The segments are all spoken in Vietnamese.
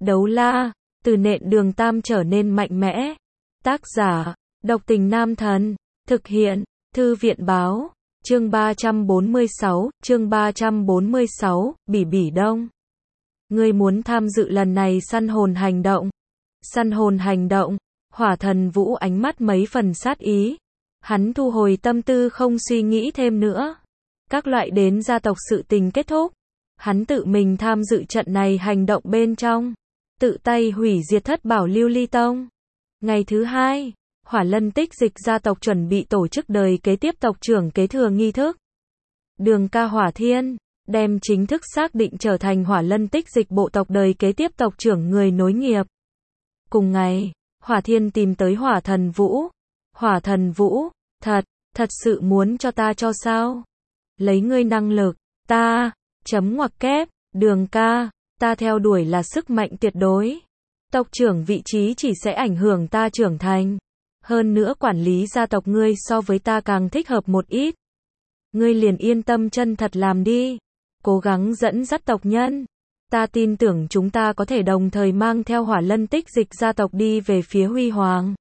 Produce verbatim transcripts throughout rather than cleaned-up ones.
Đấu la, từ nện đường tam trở nên mạnh mẽ. Tác giả, độc tình nam thần. Thực hiện, thư viện báo. Chương ba trăm bốn mươi sáu, chương ba trăm bốn mươi sáu, Bỉ Bỉ Đông. Ngươi muốn tham dự lần này săn hồn hành động. Săn hồn hành động, Hỏa Thần Vũ ánh mắt mấy phần sát ý. Hắn thu hồi tâm tư không suy nghĩ thêm nữa. Các loại đến gia tộc sự tình kết thúc. Hắn tự mình tham dự trận này hành động bên trong. Tự tay hủy diệt Thất Bảo Lưu Ly Tông. Ngày thứ hai, Hỏa Lân Tích Dịch gia tộc chuẩn bị tổ chức đời kế tiếp tộc trưởng kế thừa nghi thức. Đường Ca Hỏa Thiên, đem chính thức xác định trở thành Hỏa Lân Tích Dịch bộ tộc đời kế tiếp tộc trưởng người nối nghiệp. Cùng ngày, Hỏa Thiên tìm tới Hỏa Thần Vũ. Hỏa Thần Vũ, thật, thật sự muốn cho ta cho sao? Lấy ngươi năng lực, ta, chấm ngoặc kép, Đường Ca, ta theo đuổi là sức mạnh tuyệt đối. Tộc trưởng vị trí chỉ sẽ ảnh hưởng ta trưởng thành. Hơn nữa quản lý gia tộc ngươi so với ta càng thích hợp một ít. Ngươi liền yên tâm chân thật làm đi. Cố gắng dẫn dắt tộc nhân. Ta tin tưởng chúng ta có thể đồng thời mang theo Hỏa Lân Tích Dịch gia tộc đi về phía huy hoàng.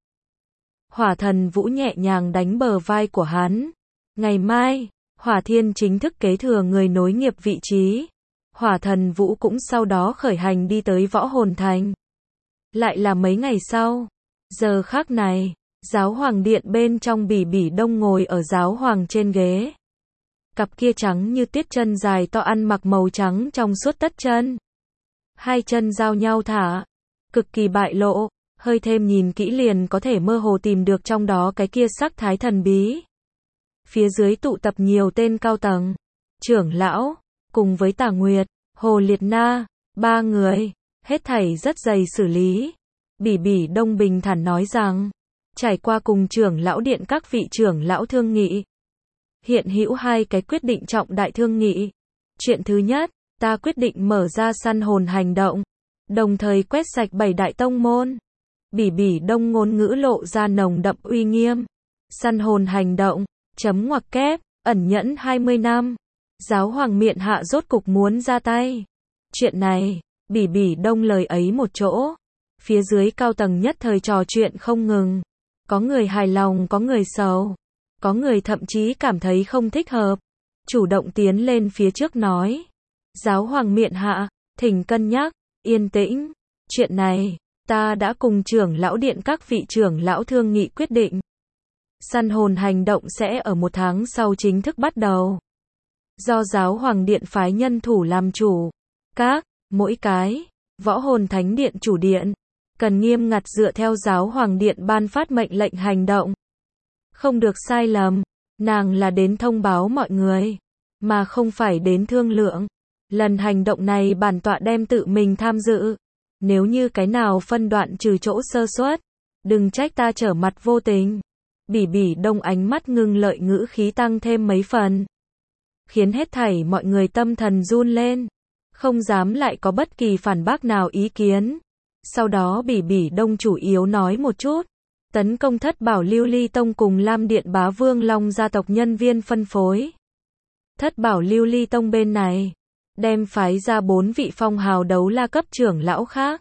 Hỏa Thần Vũ nhẹ nhàng đánh bờ vai của hắn. Ngày mai, Hỏa Thiên chính thức kế thừa người nối nghiệp vị trí. Hỏa Thần Vũ cũng sau đó khởi hành đi tới Võ Hồn Thành. Lại là mấy ngày sau. Giờ khắc này, Giáo Hoàng Điện bên trong Bỉ Bỉ Đông ngồi ở Giáo Hoàng trên ghế. Cặp kia trắng như tuyết chân dài to ăn mặc màu trắng trong suốt tất chân. Hai chân giao nhau thả. Cực kỳ bại lộ. Hơi thêm nhìn kỹ liền có thể mơ hồ tìm được trong đó cái kia sắc thái thần bí. Phía dưới tụ tập nhiều tên cao tầng. Trưởng lão, cùng với Tà Nguyệt, Hồ Liệt Na, ba người. Hết thảy rất dày xử lý. Bỉ Bỉ Đông bình thản nói rằng, trải qua cùng trưởng lão điện các vị trưởng lão thương nghị. Hiện hữu hai cái quyết định trọng đại thương nghị. Chuyện thứ nhất, ta quyết định mở ra săn hồn hành động. Đồng thời quét sạch bảy đại tông môn. Bỉ Bỉ Đông ngôn ngữ lộ ra nồng đậm uy nghiêm. Săn hồn hành động, chấm ngoặc kép, ẩn nhẫn hai mươi năm. Giáo hoàng miện hạ rốt cục muốn ra tay. Chuyện này, Bỉ Bỉ Đông lời ấy một chỗ. Phía dưới cao tầng nhất thời trò chuyện không ngừng. Có người hài lòng có người sầu. Có người thậm chí cảm thấy không thích hợp. Chủ động tiến lên phía trước nói. Giáo hoàng miện hạ, thỉnh cân nhắc, yên tĩnh. Chuyện này, ta đã cùng trưởng lão điện các vị trưởng lão thương nghị quyết định. Săn hồn hành động sẽ ở một tháng sau chính thức bắt đầu. Do giáo hoàng điện phái nhân thủ làm chủ. Các, mỗi cái, võ hồn thánh điện chủ điện. Cần nghiêm ngặt dựa theo giáo hoàng điện ban phát mệnh lệnh hành động. Không được sai lầm. Nàng là đến thông báo mọi người. Mà không phải đến thương lượng. Lần hành động này bản tọa đem tự mình tham dự. Nếu như cái nào phân đoạn trừ chỗ sơ suất, đừng trách ta trở mặt vô tình. Bỉ Bỉ Đông ánh mắt ngưng lợi ngữ khí tăng thêm mấy phần. Khiến hết thảy mọi người tâm thần run lên. Không dám lại có bất kỳ phản bác nào ý kiến. Sau đó Bỉ Bỉ Đông chủ yếu nói một chút. Tấn công Thất Bảo Lưu Ly Tông cùng Lam Điện Bá Vương Long gia tộc nhân viên phân phối. Thất Bảo Lưu Ly Tông bên này. Đem phái ra bốn vị phong hào đấu la cấp trưởng lão khác.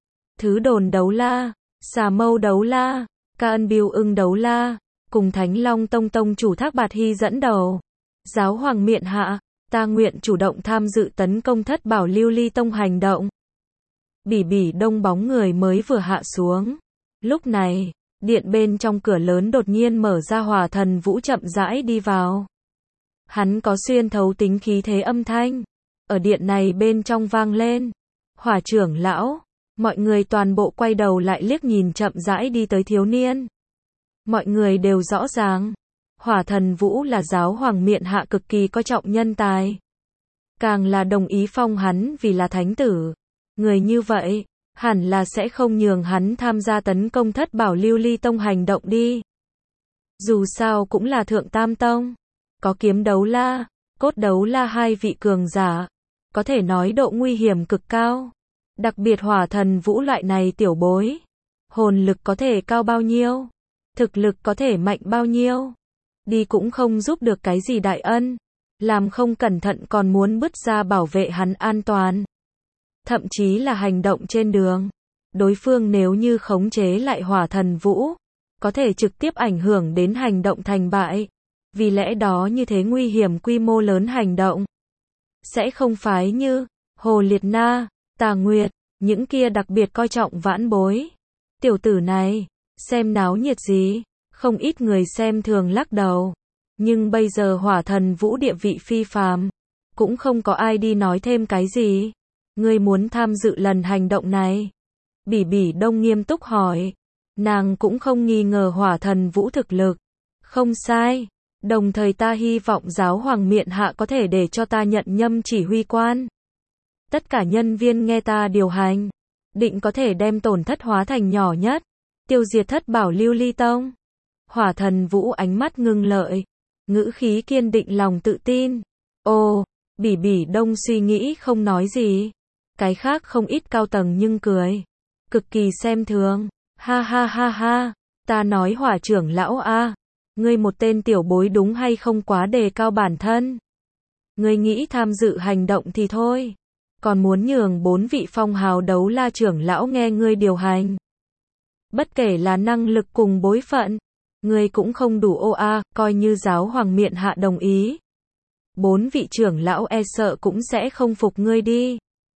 Thứ Đồn đấu la, Xà Mâu đấu la, Ca Ân Biêu Ưng đấu la, cùng Thánh Long Tông Tông chủ Thác Bạt Hy dẫn đầu. Giáo hoàng miện hạ, ta nguyện chủ động tham dự tấn công Thất Bảo Lưu Ly Tông hành động. Bỉ Bỉ Đông bóng người mới vừa hạ xuống. Lúc này, điện bên trong cửa lớn đột nhiên mở ra. Hỏa Thần Vũ chậm rãi đi vào. Hắn có xuyên thấu tính khí thế âm thanh. Ở điện này bên trong vang lên. Hỏa trưởng lão, mọi người toàn bộ quay đầu lại liếc nhìn chậm rãi đi tới thiếu niên. Mọi người đều rõ ràng. Hỏa Thần Vũ là giáo hoàng miện hạ cực kỳ coi trọng nhân tài. Càng là đồng ý phong hắn vì là thánh tử. Người như vậy, hẳn là sẽ không nhường hắn tham gia tấn công Thất Bảo Lưu Ly Tông hành động đi. Dù sao cũng là thượng tam tông. Có kiếm đấu la, cốt đấu la hai vị cường giả. Có thể nói độ nguy hiểm cực cao. Đặc biệt Hỏa Thần Vũ loại này tiểu bối. Hồn lực có thể cao bao nhiêu. Thực lực có thể mạnh bao nhiêu. Đi cũng không giúp được cái gì đại ân. Làm không cẩn thận còn muốn bứt ra bảo vệ hắn an toàn. thậm chí là hành động trên đường. Đối phương nếu như khống chế lại Hỏa Thần Vũ, có thể trực tiếp ảnh hưởng đến hành động thành bại. Vì lẽ đó như thế nguy hiểm quy mô lớn hành động, sẽ không phái như Hồ Liệt Na, Tà Nguyệt, những kia đặc biệt coi trọng vãn bối. Tiểu tử này, xem náo nhiệt gì, không ít người xem thường lắc đầu. Nhưng bây giờ Hỏa Thần Vũ địa vị phi phàm, cũng không có ai đi nói thêm cái gì. Ngươi muốn tham dự lần hành động này? Bỉ Bỉ Đông nghiêm túc hỏi. Nàng cũng không nghi ngờ Hỏa Thần Vũ thực lực. Không sai. Đồng thời ta hy vọng giáo hoàng miện hạ có thể để cho ta nhận nhâm chỉ huy quan. Tất cả nhân viên nghe ta điều hành, định có thể đem tổn thất hóa thành nhỏ nhất, tiêu diệt thất bảo lưu ly tông. Hỏa Thần Vũ ánh mắt ngưng lợi, ngữ khí kiên định lòng tự tin. Ồ, Bỉ Bỉ Đông suy nghĩ không nói gì. Cái khác không ít cao tầng nhưng cười. Cực kỳ xem thường. Ha ha ha ha, ta nói Hỏa trưởng lão a, ngươi một tên tiểu bối đúng hay không quá đề cao bản thân. Ngươi nghĩ tham dự hành động thì thôi, còn muốn nhường bốn vị phong hào đấu la trưởng lão nghe ngươi điều hành. Bất kể là năng lực cùng bối phận, ngươi cũng không đủ ô a, coi như giáo hoàng miện hạ đồng ý. Bốn vị trưởng lão e sợ cũng sẽ không phục ngươi đi.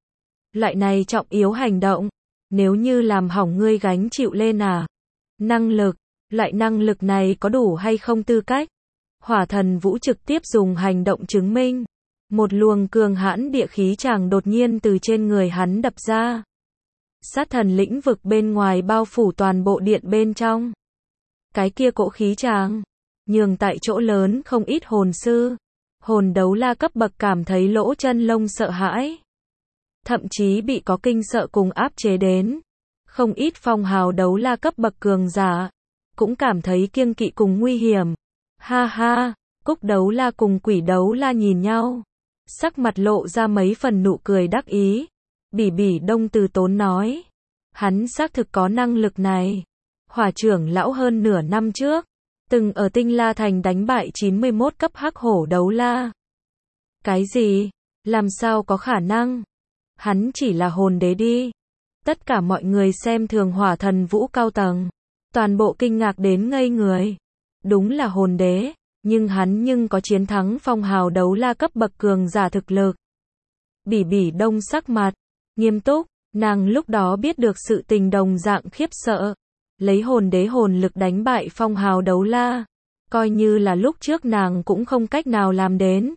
Loại này trọng yếu hành động, nếu như làm hỏng ngươi gánh chịu lên à. Năng lực, loại năng lực này có đủ hay không tư cách? Hỏa Thần Vũ trực tiếp dùng hành động chứng minh. Một luồng cường hãn địa khí chàng đột nhiên từ trên người hắn đập ra. Sát thần lĩnh vực bên ngoài bao phủ toàn bộ điện bên trong. Cái kia cỗ khí chàng, nhường tại chỗ lớn không ít hồn sư, hồn đấu la cấp bậc cảm thấy lỗ chân lông sợ hãi. Thậm chí bị có kinh sợ cùng áp chế đến. Không ít phong hào đấu la cấp bậc cường giả, cũng cảm thấy kiêng kỵ cùng nguy hiểm. Ha ha, Cúc đấu la cùng Quỷ đấu la nhìn nhau. Sắc mặt lộ ra mấy phần nụ cười đắc ý. Bỉ Bỉ Đông từ tốn nói. Hắn xác thực có năng lực này. Hỏa trưởng lão hơn nửa năm trước, từng ở Tinh La Thành đánh bại chín mươi mốt cấp hắc hổ đấu la. Cái gì? Làm sao có khả năng? Hắn chỉ là hồn đế đi. Tất cả mọi người xem thường Hỏa Thần Vũ cao tầng, toàn bộ kinh ngạc đến ngây người. Đúng là hồn đế, nhưng hắn nhưng có chiến thắng phong hào đấu la cấp bậc cường giả thực lực. Bỉ Bỉ Đông sắc mặt nghiêm túc, nàng lúc đó biết được sự tình đồng dạng khiếp sợ. Lấy hồn đế hồn lực đánh bại phong hào đấu la, coi như là lúc trước nàng cũng không cách nào làm đến.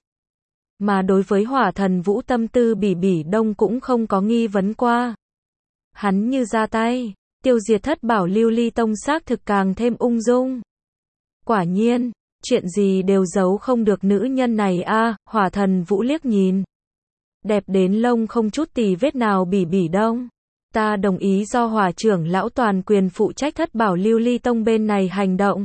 Mà đối với Hỏa Thần Vũ tâm tư Bỉ Bỉ Đông cũng không có nghi vấn qua. Hắn như ra tay, tiêu diệt thất bảo lưu ly tông xác thực càng thêm ung dung. Quả nhiên, chuyện gì đều giấu không được nữ nhân này a. À, Hỏa Thần Vũ liếc nhìn. Đẹp đến lông không chút tì vết nào. Bỉ Bỉ Đông, ta đồng ý do Hỏa trưởng lão toàn quyền phụ trách thất bảo lưu ly tông bên này hành động.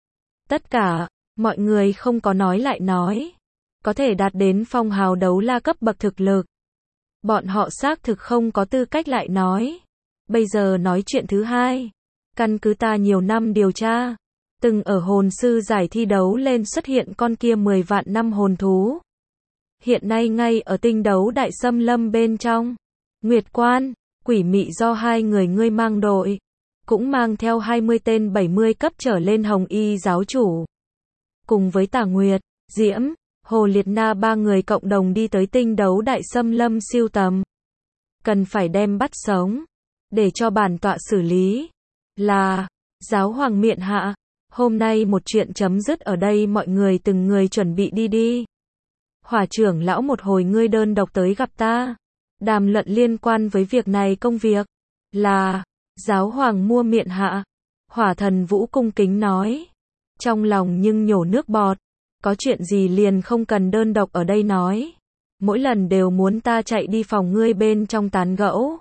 Tất cả, mọi người không có nói lại nói. Có thể đạt đến phong hào đấu la cấp bậc thực lực. Bọn họ xác thực không có tư cách lại nói. Bây giờ nói chuyện thứ hai. Căn cứ ta nhiều năm điều tra, từng ở hồn sư giải thi đấu lên xuất hiện con kia mười vạn năm hồn thú. Hiện nay ngay ở tinh đấu đại xâm lâm bên trong. Nguyệt Quan, Quỷ Mị do hai người ngươi mang đội, cũng mang theo hai mươi tên bảy mươi cấp trở lên hồng y giáo chủ. Cùng với Tà Nguyệt, Diễm, Hồ Liệt Na ba người cộng đồng đi tới tinh đấu đại xâm lâm siêu tầm. Cần phải đem bắt sống, để cho bản tọa xử lý. Là, giáo hoàng miện hạ, hôm nay một chuyện chấm dứt ở đây, mọi người từng người chuẩn bị đi đi. Hỏa trưởng lão một hồi ngươi đơn độc tới gặp ta, đàm luận liên quan với việc này công việc. Là, giáo hoàng mua miện hạ. Hỏa Thần Vũ cung kính nói. Trong lòng nhưng nhổ nước bọt. Có chuyện gì liền không cần đơn độc ở đây nói. Mỗi lần đều muốn ta chạy đi phòng ngươi bên trong tán gẫu.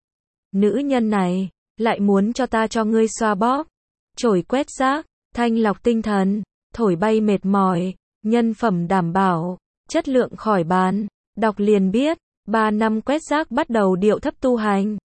Nữ nhân này, lại muốn cho ta cho ngươi xoa bóp, chổi quét rác, thanh lọc tinh thần, thổi bay mệt mỏi, nhân phẩm đảm bảo, chất lượng khỏi bàn. Đọc liền biết, ba năm quét rác bắt đầu điệu thấp tu hành.